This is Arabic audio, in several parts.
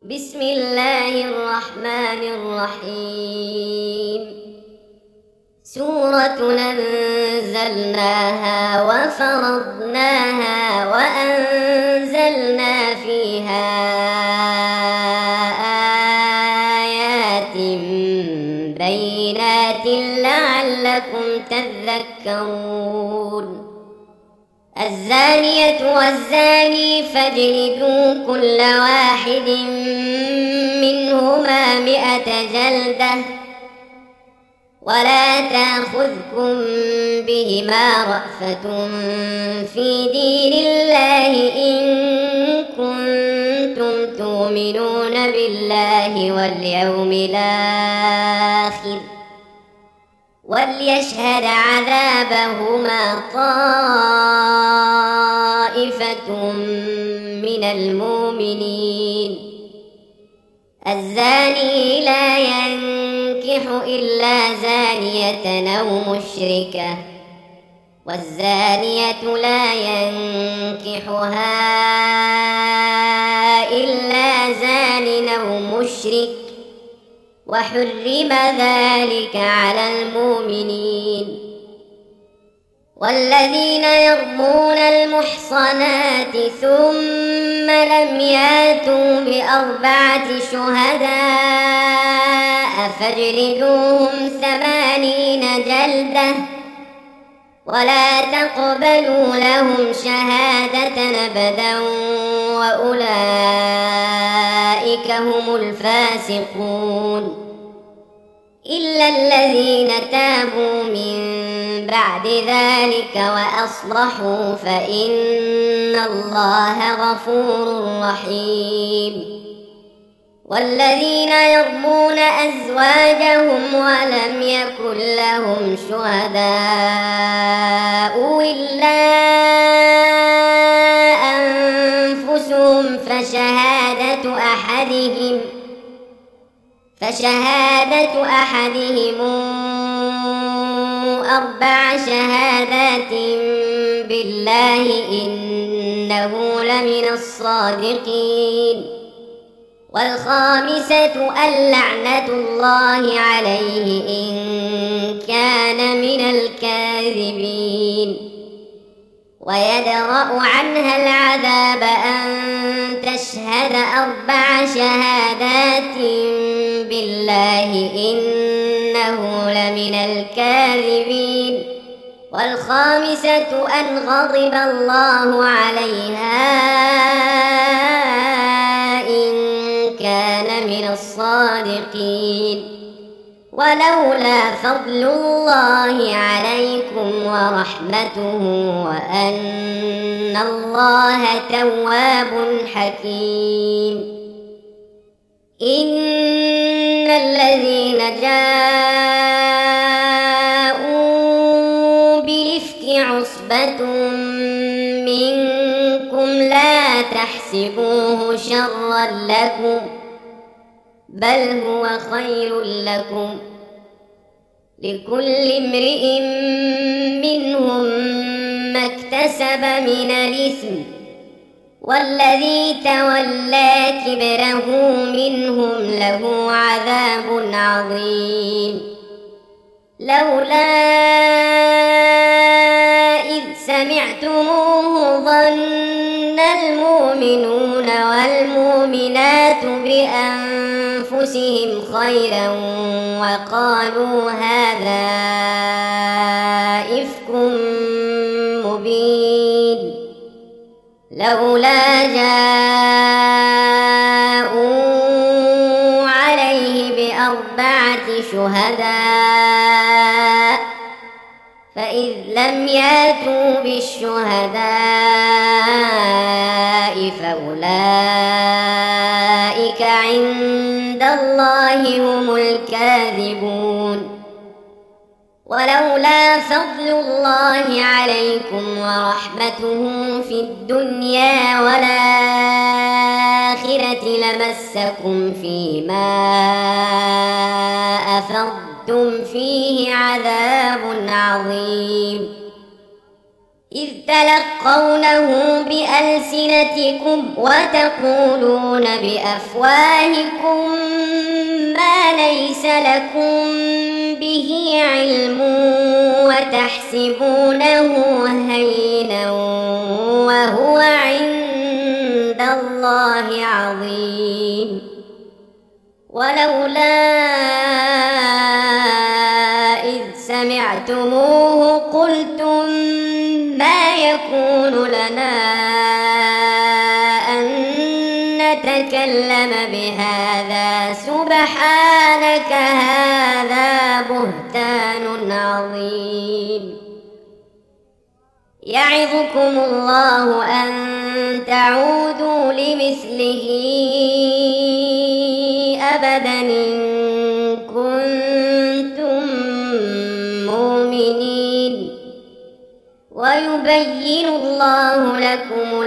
بسم الله الرحمن الرحيم. سورة أنزلناها وفرضناها وأنزلنا فيها آيات بينات لعلكم تذكرون. الزانية والزاني فاجلدوا كل واحد منهما 100 جلدة ولا تأخذكم بهما رأفة في دين الله إن كنتم تؤمنون بالله واليوم الآخر، وليشهد عذابهما طائفة من المؤمنين. الزاني لا ينكح إلا زانية أو مشركة، والزانية لا ينكحها إلا زان أو مشرك، وحرم ذلك على المؤمنين. والذين يرمون المحصنات ثم لم ياتوا ب4 شهداء فاجلدوهم 80 جلدة ولا تقبلوا لهم شهادة أبدا وأولئك هم الفاسقون، إلا الذين تابوا من بعد ذلك وأصلحوا فإن الله غفور رحيم. والذين يرمون أزواجهم ولم يكن لهم شهداء إلا أنفسهم فشهادة أحدهم 4 شهادات بالله إنه لمن الصادقين. والخامسة اللعنة الله عليه إن كان من الكاذبين. ويدرأ عنها العذاب أن تشهد 4 شهادات بالله إنه لمن الكاذبين. والخامسة أن غضب الله عليها إن كان من الصادقين. ولولا فضل الله عليكم ورحمته وأن الله تواب حكيم. إن الذين جاءوا بالإفك عصبة منكم لا تحسبوه شرا لكم بل هو خير لكم، لكل امرئ منهم ما اكتسب من الإثم، والذي تولى كبره منهم له عذاب عظيم. لولا إذ سمعتموه ظن المؤمنون والمؤمنات بأنفسهم خيرا وقالوا هذا إفك مبين. لولا جاءوا عليه ب4 شهداء فإذ لم ياتوا بالشهداء فأولئك عند الله هم الكاذبون. ولولا فضل الله عليكم ورحمته في الدنيا والآخرة لمسكم فيما أفضتم فيه عذاب عظيم. إذ تلقونه بألسنتكم وتقولون بأفواهكم ما ليس لكم به علم وتحسبونه هينا وهو عند الله عظيم ولولا إذ سمعتموه قلتم ما يكون لنا أن نتكلم بهذا سبحانك هذا بهتان عظيم يعظكم الله أن تعودوا لمثله أبدا إن كنتم مؤمنين ويبين الله لكم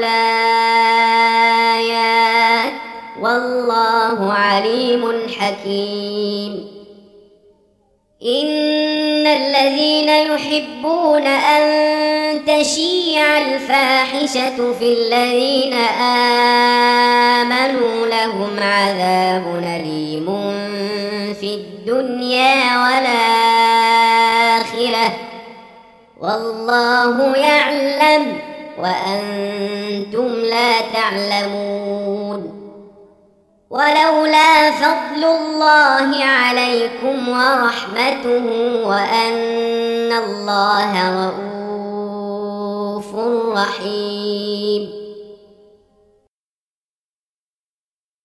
الآيات والله عليم حكيم إن الذين يحبون أن تشيع الفاحشة في الذين آمنوا لهم عذاب أليم في الدنيا والآخرة والله يعلم وأنتم لا تعلمون ولولا فضل الله عليكم ورحمته وأن الله رؤوف رحيم